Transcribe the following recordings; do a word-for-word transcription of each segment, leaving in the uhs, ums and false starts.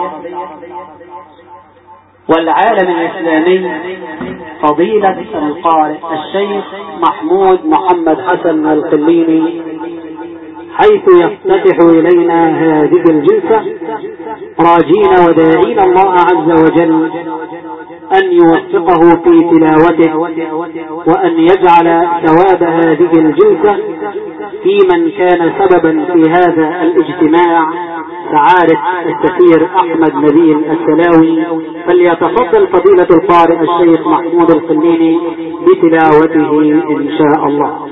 والعالم الإسلامي فضيلة القارئ الشيخ محمود محمد حسن القليني، حيث يفتتح إلينا هذه الجلسة راجين وداعين الله عز وجل أن يوفقه في تلاوته، وأن يجعل ثواب هذه الجلسة في من كان سببا في هذا الاجتماع سعادة السفير أحمد نبيل السلاوي. فليتفضل فضيلة القارئ الشيخ محمود القليني بتلاوته إن شاء الله.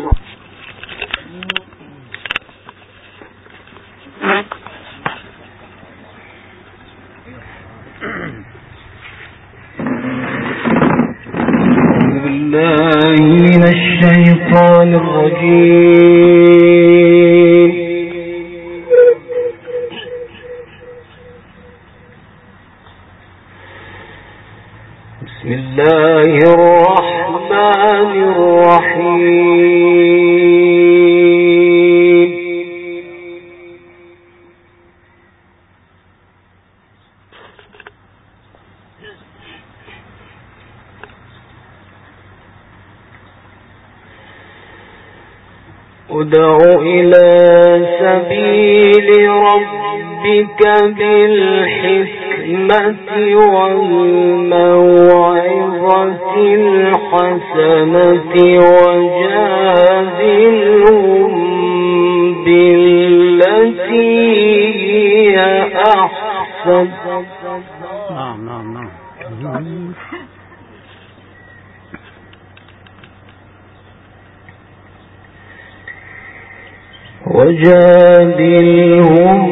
بالله من الشيطان الرجيم. بسم الله الرحمن الرحيم. ادع إلى سبيل ربك بالحكمة والموعظة الحسنة وجادلهم بالتي هي أحسن. نعم نعم نعم وجادلهم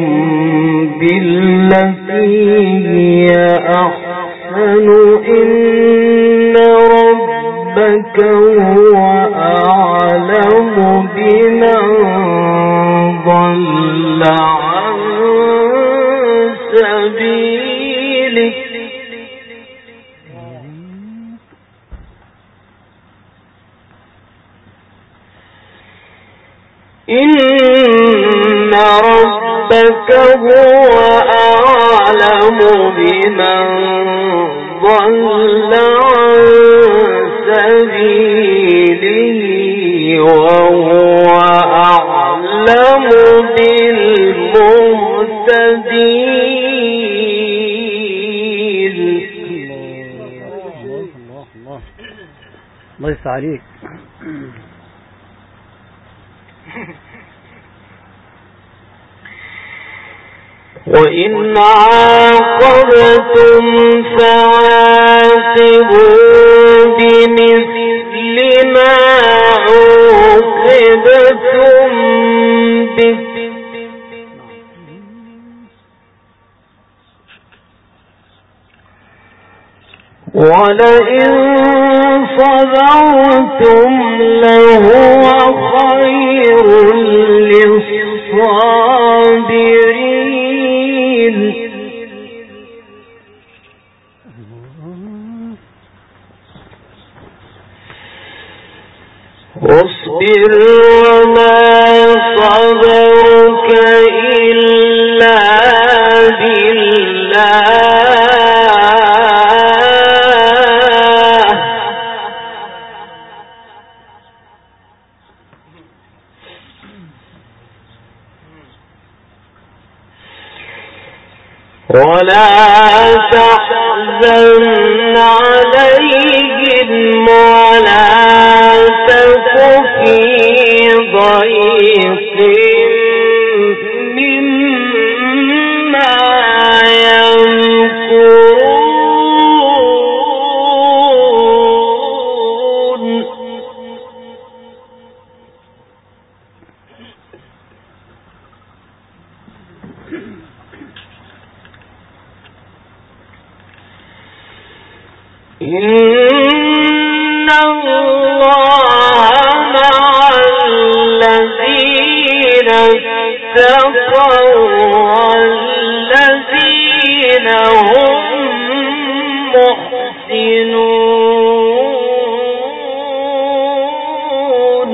بالتي هي أحسن إن ربك هو أعلم بمن ضل عن سبيله إن ربك هو أعلم بمن ضل عن سبيله وهو أعلم بالمهتدين. الله الله الله الله يفتح عليك. وإن عاقبتم فعاقبوا بمثل ما عوقبتم به ولئن صبرتم لهو خير للصابرين. واصبر وما صبرك إلا بالله ولا تحزن عليهم ولا تك في ضيق مما يمكرون. إن الله مع الذين اتقوا والذين هم محسنون.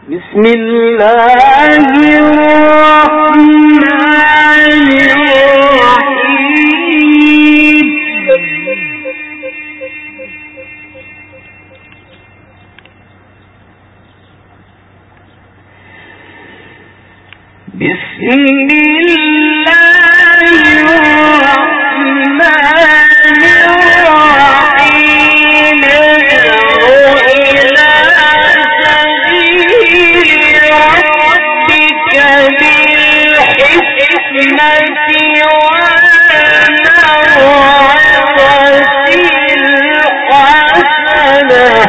بسم الله الرحمن الرحيم بسم الله الرحمن الرحيم ادعو إلى سبيل ربك بالحكمة والموعظة الحسنة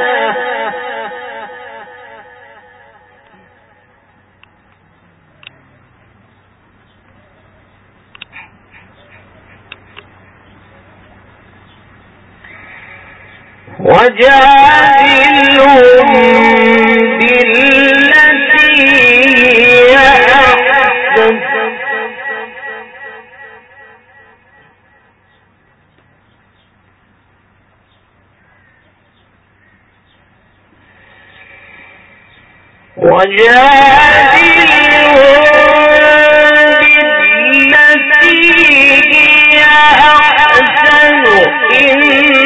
وجادلهم بالتي هي أحسن وجادلهم بالتي هي أحسن إن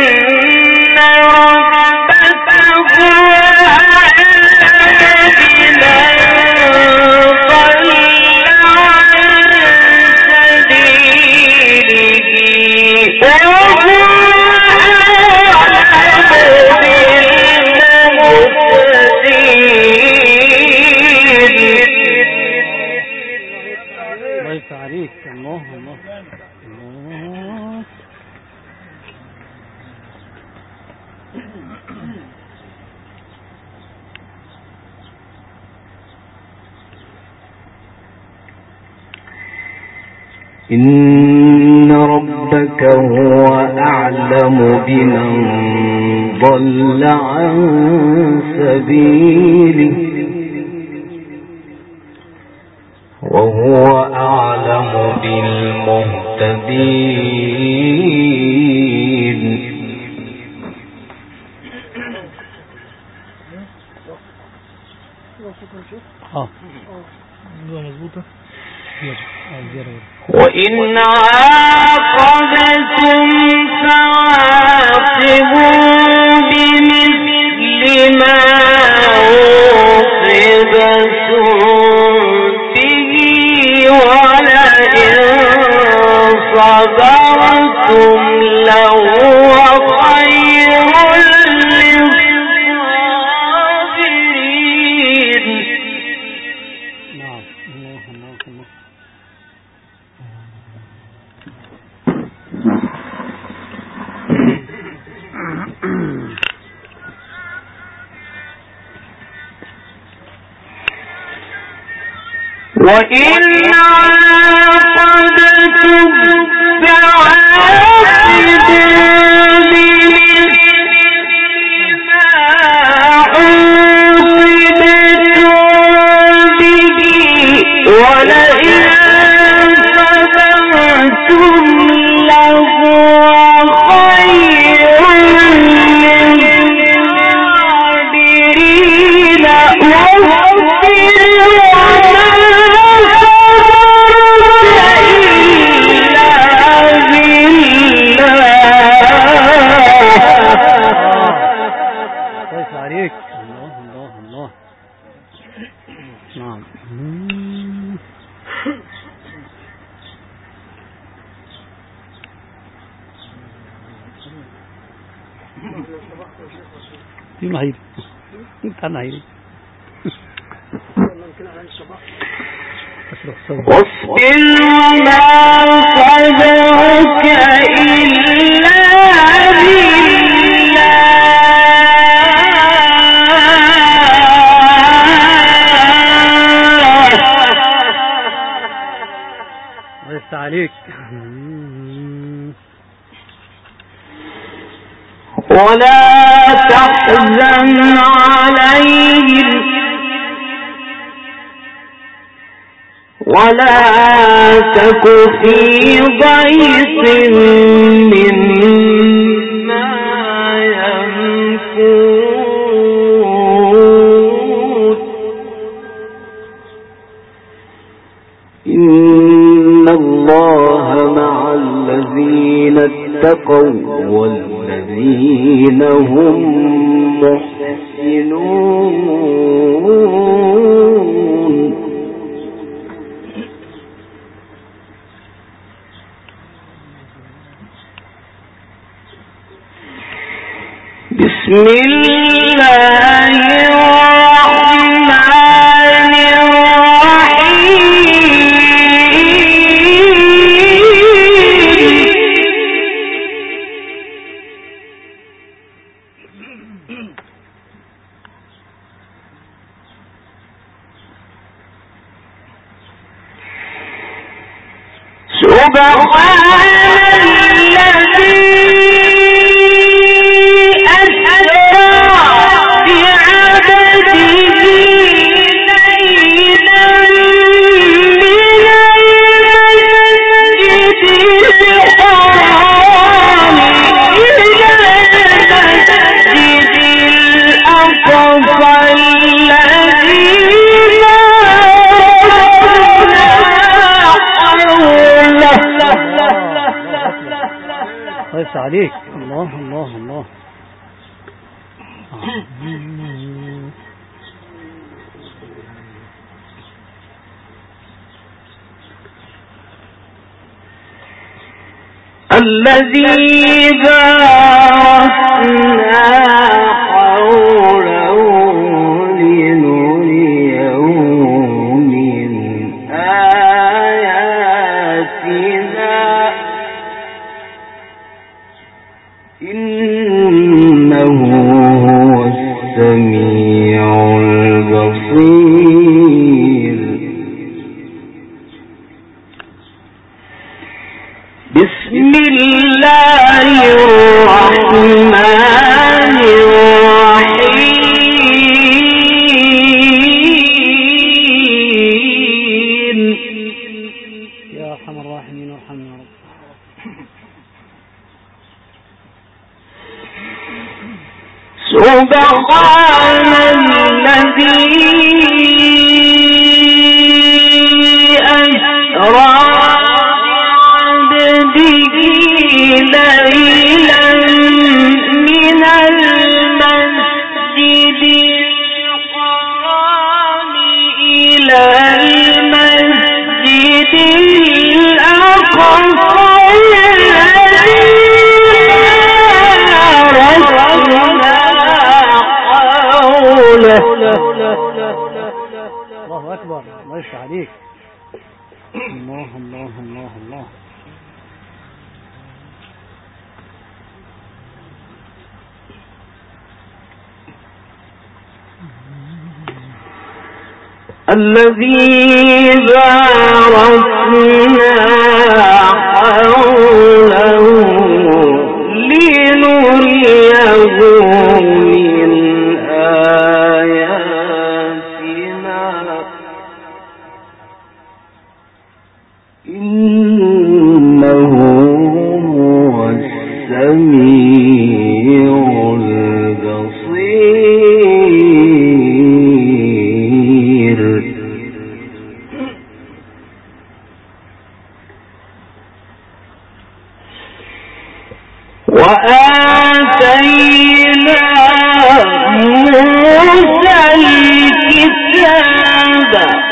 إن ربك هو أعلم بمن ضل عن سبيله وهو أعلم بالمهتدين. وإن عاقبتم فعاقبوا بمثل ما عوقبتم به ولئن صبرتم لهو خير للصابرين. وإن عاقبتم فعاقبوا بمثل ما عوقبتم به ولئن صبرتم لهو خير للصابرين. نهيري انت نهيري واصبر ما صبرك إلا بالله ويفتح عليك ولا تحزن عليهم ولا تك في ضيق مما يمكرون. والذين هم محسنون. بسم الله الرحمن الرحيم. سبحان الذي عليك. الله الله الله. الذي باركنا حوله لنريه من آياتنا إنه هو السميع البصير. بسم الله الرحمن الرحيم. يا أرحم الراحمين ارحمنا يا رب. سبحان الذي أسرى بعبده ليلا من المسجد الحرام إلى المسجد الأقصى الله أكبر. الله يشفع عليك. الله الله الله الله. الذي باركنا حوله لنريه من آياتنا إنه هو السميع البصير. وآتينا موسى الكتاب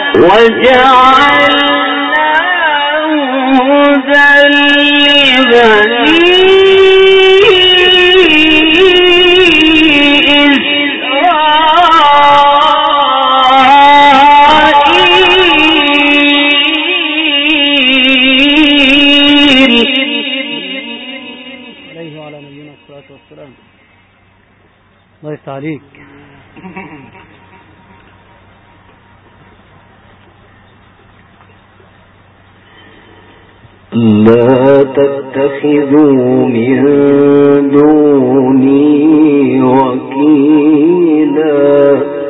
وجعلناه هدى لبني الله يفتح عليك. لا تتخذوا من دوني وكيلا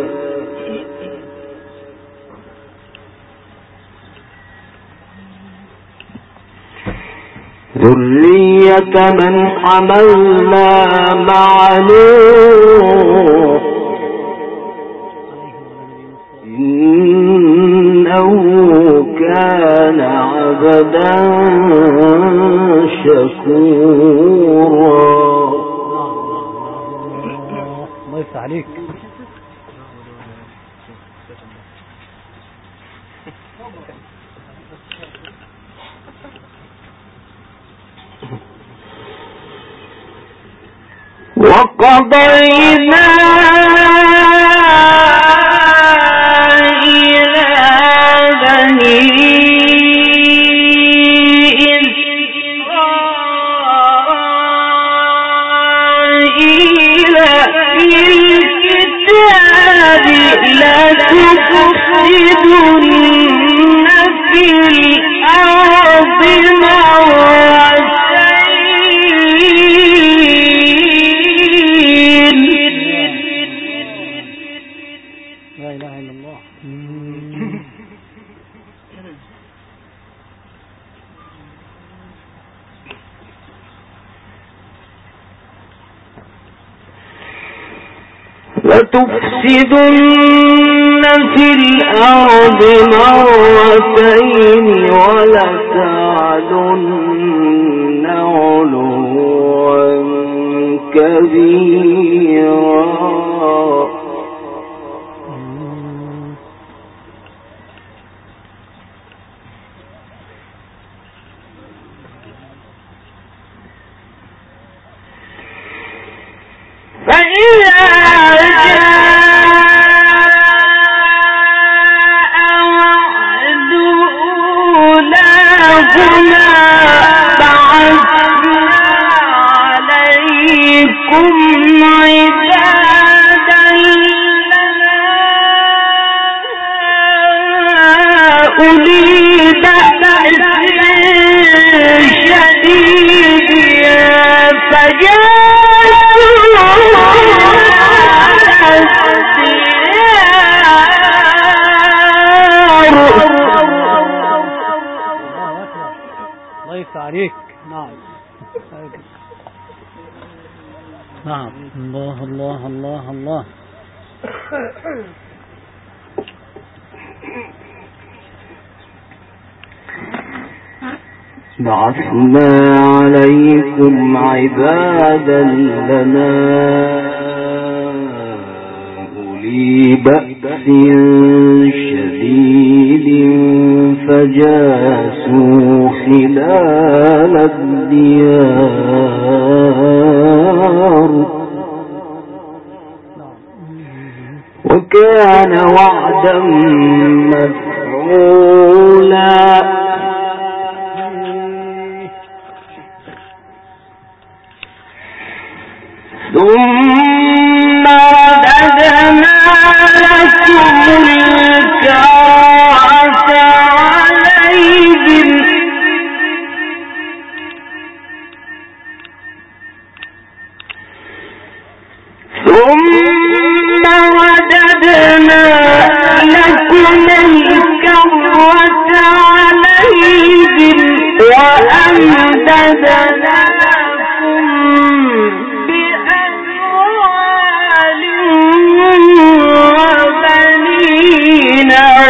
ذرية من حملنا مع نوح إنه كان عبدا شكورا. عليك. وقضينا إلى بني إسرائيل في الكتاب لتفسدن في الأرض مرتين. لا إله إلا الله. لتفسدن في الأرض مرتين ولتعلن علوا كبيرا. فإذا عليك. نعم نعم. الله الله الله الله. بعثنا عليكم عبادا لنا أولي بأس شديد فجاسوا خلال الديار وكان وعدا مفعولا. ثم رددنا لكم الكرة عليهم ثم رددنا لكم الكرة عليهم وأمددناكم بأموال وبنين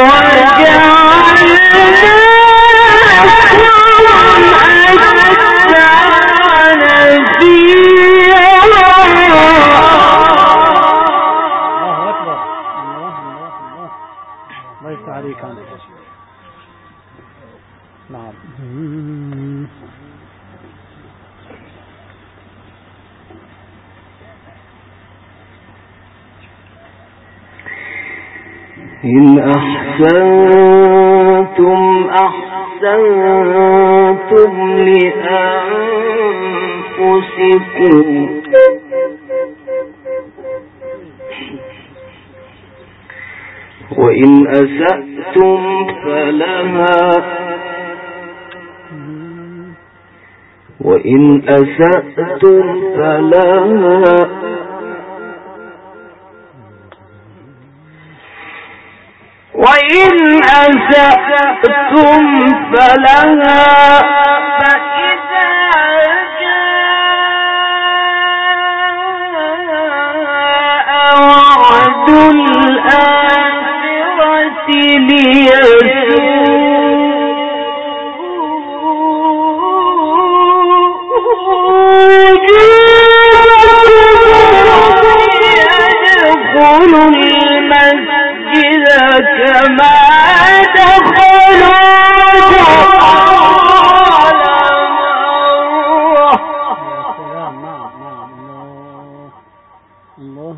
وجعلناكم أكثر نفيرا. الله أكبر. الله الله الله. الله يفتح عليك أنت. نعم. إن أحسنتم أحسنتم لأنفسكم وإن أسأتم فلها وإن أسأتم فلها وإن أسأتم فلها فإذا جاء وعد الآخرة ليسوءوا وجوهكم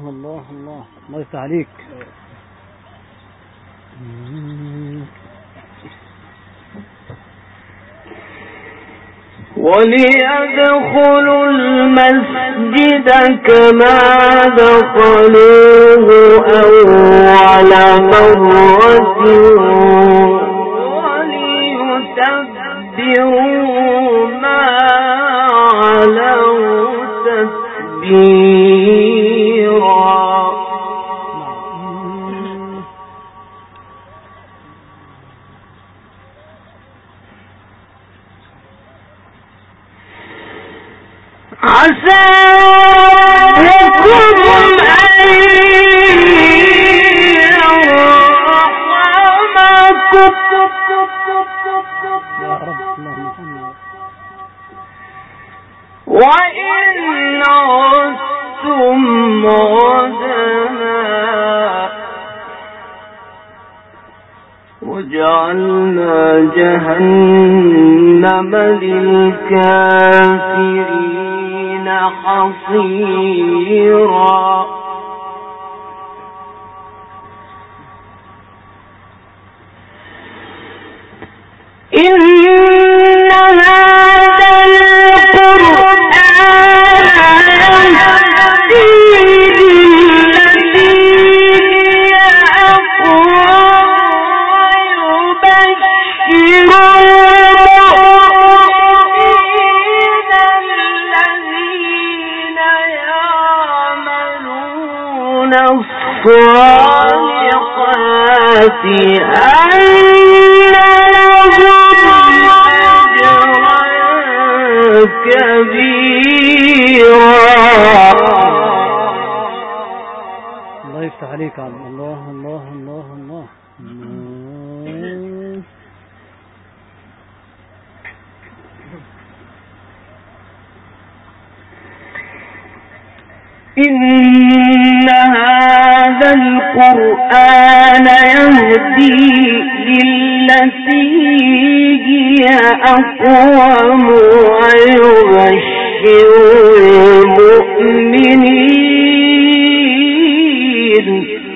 الله الله الله يفتح عليك. وليدخلوا المسجد كما دخلوه أول مرة وليتبروا ما علوا تتبيرا. عسى ربكم أن يرحمكم وإن عدتم عدنا وجعلنا جهنم للكافرين حصيرا. إن هذا القرآن يهدي للتي هي أقوم ويبشر المؤمنين الذين يعملون الصالحات أن كبيرا. الله يفتح عليك. الله الله الله الله. إن هذا القرآن يهدي للتي هي أقوم ويبشر المؤمنين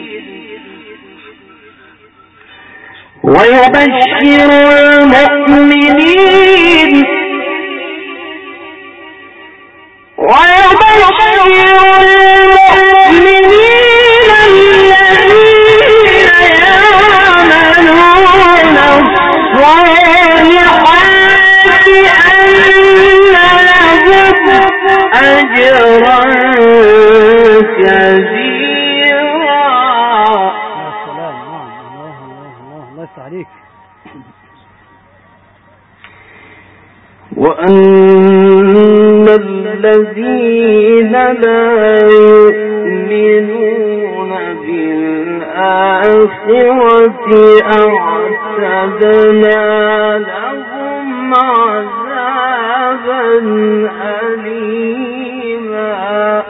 ويبشر المؤمنين ويبشر المؤمنين الذين يعملون الصالحات أن لهم أجرا كبيرا. يا سلام. نعم. الله الله الله الله يفتح عليك. وأن الذين لا يؤمنون بالآخرة أعتدنا لهم عذابا أليما.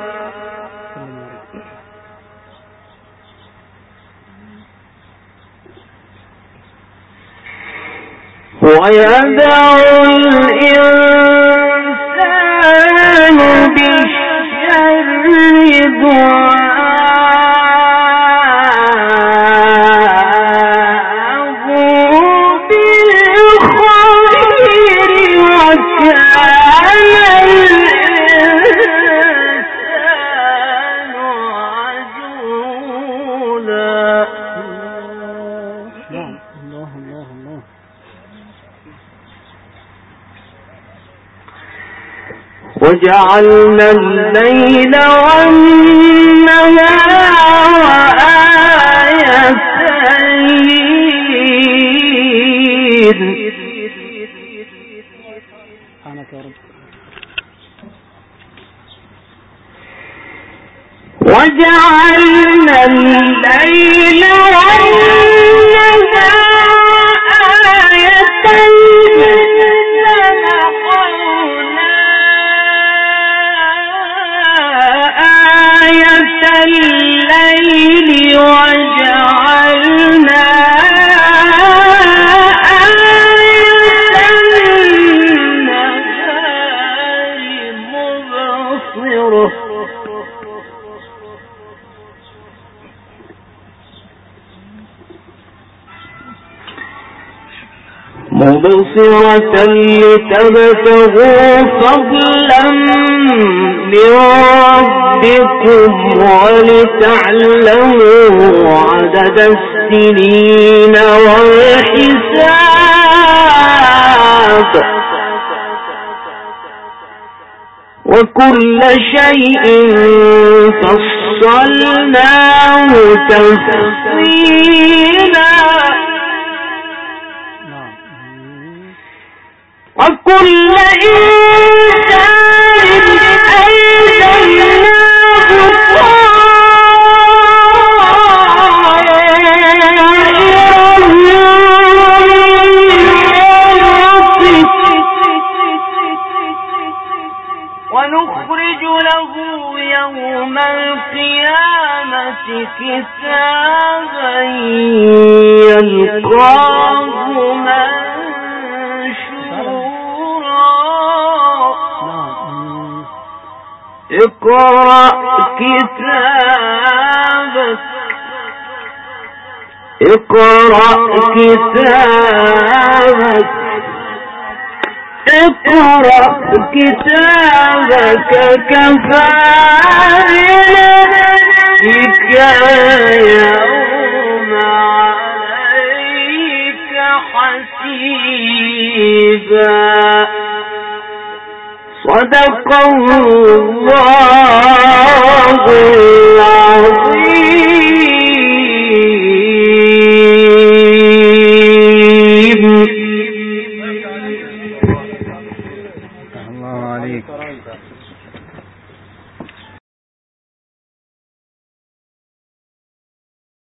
ويدع الإنسان بالشر دعاءه بالخير وكان الإنسان عجولا. نعم. الله الله الله. وجعلنا الليل والنهار آيتين. سبحانك يا رب. وجعلنا الليل والنهار آيتين الليل وجعلنا آية النهار مبصرة مبصرة لتبتغوا فضلا من ربكم ولتعلموا عدد السنين والحساب وكل شيء فصلناه تفصيلا وكل إنسان ألزمناه ونخرج له يوم القيامة كتابا يلقاه منشورا اقرأ كتابك اقرأ كتابك اقرأ كتابك كفى بنفسك اليوم عليك حسيبا صدق الله العظيم.